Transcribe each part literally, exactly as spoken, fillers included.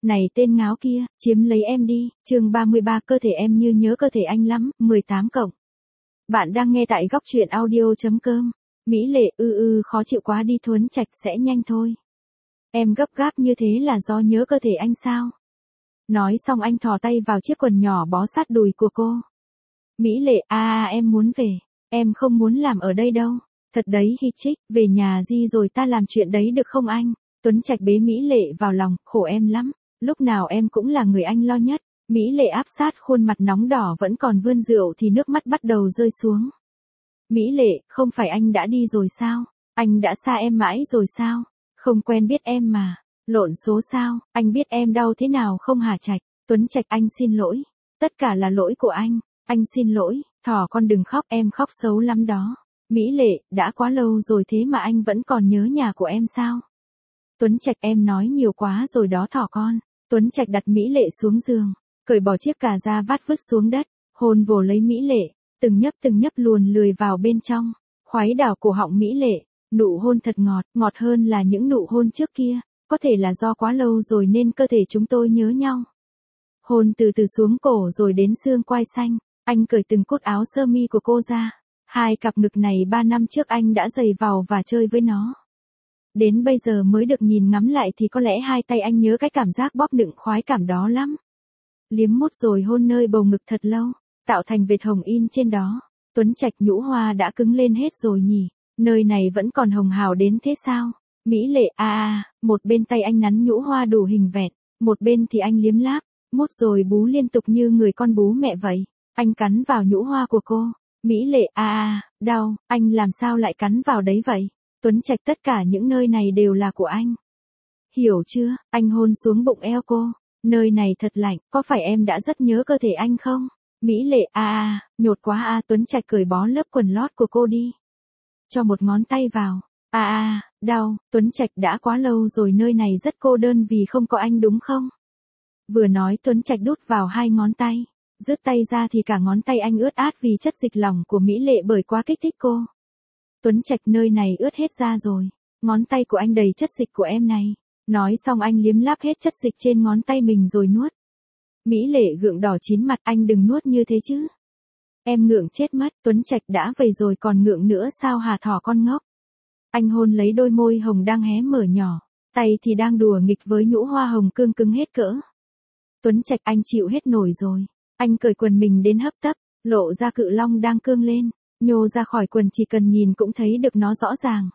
Này tên ngáo kia, chiếm lấy em đi, chương ba mươi ba cơ thể em như nhớ cơ thể anh lắm, mười tám cộng. Bạn đang nghe tại góc truyện audio.com. Mỹ Lệ, ư ư khó chịu quá đi Tuấn Trạch sẽ nhanh thôi. Em gấp gáp như thế là do nhớ cơ thể anh sao? Nói xong anh thò tay vào chiếc quần nhỏ bó sát đùi của cô. Mỹ Lệ, à, à em muốn về, em không muốn làm ở đây đâu. Thật đấy Hi Trích, về nhà di rồi ta làm chuyện đấy được không anh? Tuấn Trạch bế Mỹ Lệ vào lòng, khổ em lắm, lúc nào em cũng là người anh lo nhất. Mỹ Lệ áp sát khuôn mặt nóng đỏ vẫn còn vươn rượu thì nước mắt bắt đầu rơi xuống. Mỹ Lệ, không phải anh đã đi rồi sao? Anh đã xa em mãi rồi sao? Không quen biết em mà. Lộn số sao? Anh biết em đau thế nào không hả Trạch? Tuấn Trạch anh xin lỗi. Tất cả là lỗi của anh. Anh xin lỗi. Thỏ con đừng khóc, em khóc xấu lắm đó. Mỹ Lệ, đã quá lâu rồi thế mà anh vẫn còn nhớ nhà của em sao? Tuấn Trạch em nói nhiều quá rồi đó thỏ con. Tuấn Trạch đặt Mỹ Lệ xuống giường, cởi bỏ chiếc cà da vát vứt xuống đất, hôn vồ lấy Mỹ Lệ, từng nhấp từng nhấp luồn lười vào bên trong, khoái đảo cổ họng Mỹ Lệ, nụ hôn thật ngọt, ngọt hơn là những nụ hôn trước kia, có thể là do quá lâu rồi nên cơ thể chúng tôi nhớ nhau. Hôn từ từ xuống cổ rồi đến xương quai xanh, anh cởi từng cúc áo sơ mi của cô ra, hai cặp ngực này ba năm trước anh đã giày vào và chơi với nó. Đến bây giờ mới được nhìn ngắm lại thì có lẽ hai tay anh nhớ cái cảm giác bóp nựng khoái cảm đó lắm. Liếm mút rồi hôn nơi bầu ngực thật lâu, tạo thành vệt hồng in trên đó. Tuấn Trạch nhũ hoa đã cứng lên hết rồi nhỉ, nơi này vẫn còn hồng hào đến thế sao? Mỹ Lệ, a a, một bên tay anh nắn nhũ hoa đủ hình vẹn, một bên thì anh liếm láp, mút rồi bú liên tục như người con bú mẹ vậy. Anh cắn vào nhũ hoa của cô. Mỹ Lệ, a a, đau, anh làm sao lại cắn vào đấy vậy? Tuấn Trạch tất cả những nơi này đều là của anh. Hiểu chưa? Anh hôn xuống bụng eo cô. Nơi này thật lạnh, có phải em đã rất nhớ cơ thể anh không? Mỹ Lệ, a a, nhột quá a, Tuấn Trạch cởi bó lớp quần lót của cô đi. Cho một ngón tay vào. A a, đau, Tuấn Trạch đã quá lâu rồi nơi này rất cô đơn vì không có anh đúng không? Vừa nói Tuấn Trạch đút vào hai ngón tay, rứt tay ra thì cả ngón tay anh ướt át vì chất dịch lỏng của Mỹ Lệ bởi quá kích thích cô. Tuấn Trạch nơi này ướt hết ra rồi, ngón tay của anh đầy chất dịch của em này. Nói xong anh liếm láp hết chất dịch trên ngón tay mình rồi nuốt. Mỹ Lệ gượng đỏ chín mặt, anh đừng nuốt như thế chứ. Em ngượng chết mất, Tuấn Trạch đã về rồi còn ngượng nữa sao hả thỏ con ngốc. Anh hôn lấy đôi môi hồng đang hé mở nhỏ, tay thì đang đùa nghịch với nhũ hoa hồng cương cứng hết cỡ. Tuấn Trạch anh chịu hết nổi rồi, anh cởi quần mình đến hấp tấp, lộ ra cự long đang cương lên, nhô ra khỏi quần chỉ cần nhìn cũng thấy được nó rõ ràng.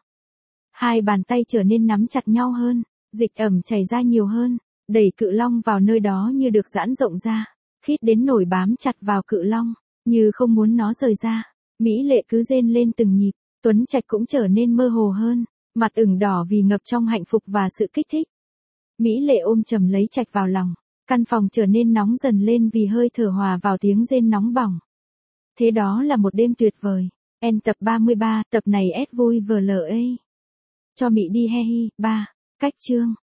Hai bàn tay trở nên nắm chặt nhau hơn, dịch ẩm chảy ra nhiều hơn, đẩy cự long vào nơi đó như được giãn rộng ra, khít đến nổi bám chặt vào cự long, như không muốn nó rời ra. Mỹ Lệ cứ rên lên từng nhịp, Tuấn Trạch cũng trở nên mơ hồ hơn, mặt ửng đỏ vì ngập trong hạnh phúc và sự kích thích. Mỹ Lệ ôm chầm lấy Trạch vào lòng, căn phòng trở nên nóng dần lên vì hơi thở hòa vào tiếng rên nóng bỏng. Thế đó là một đêm tuyệt vời. En tập ba mươi ba, tập này ét vui vờ lờ ê. Cho Mị đi he hi, ba, cách chương.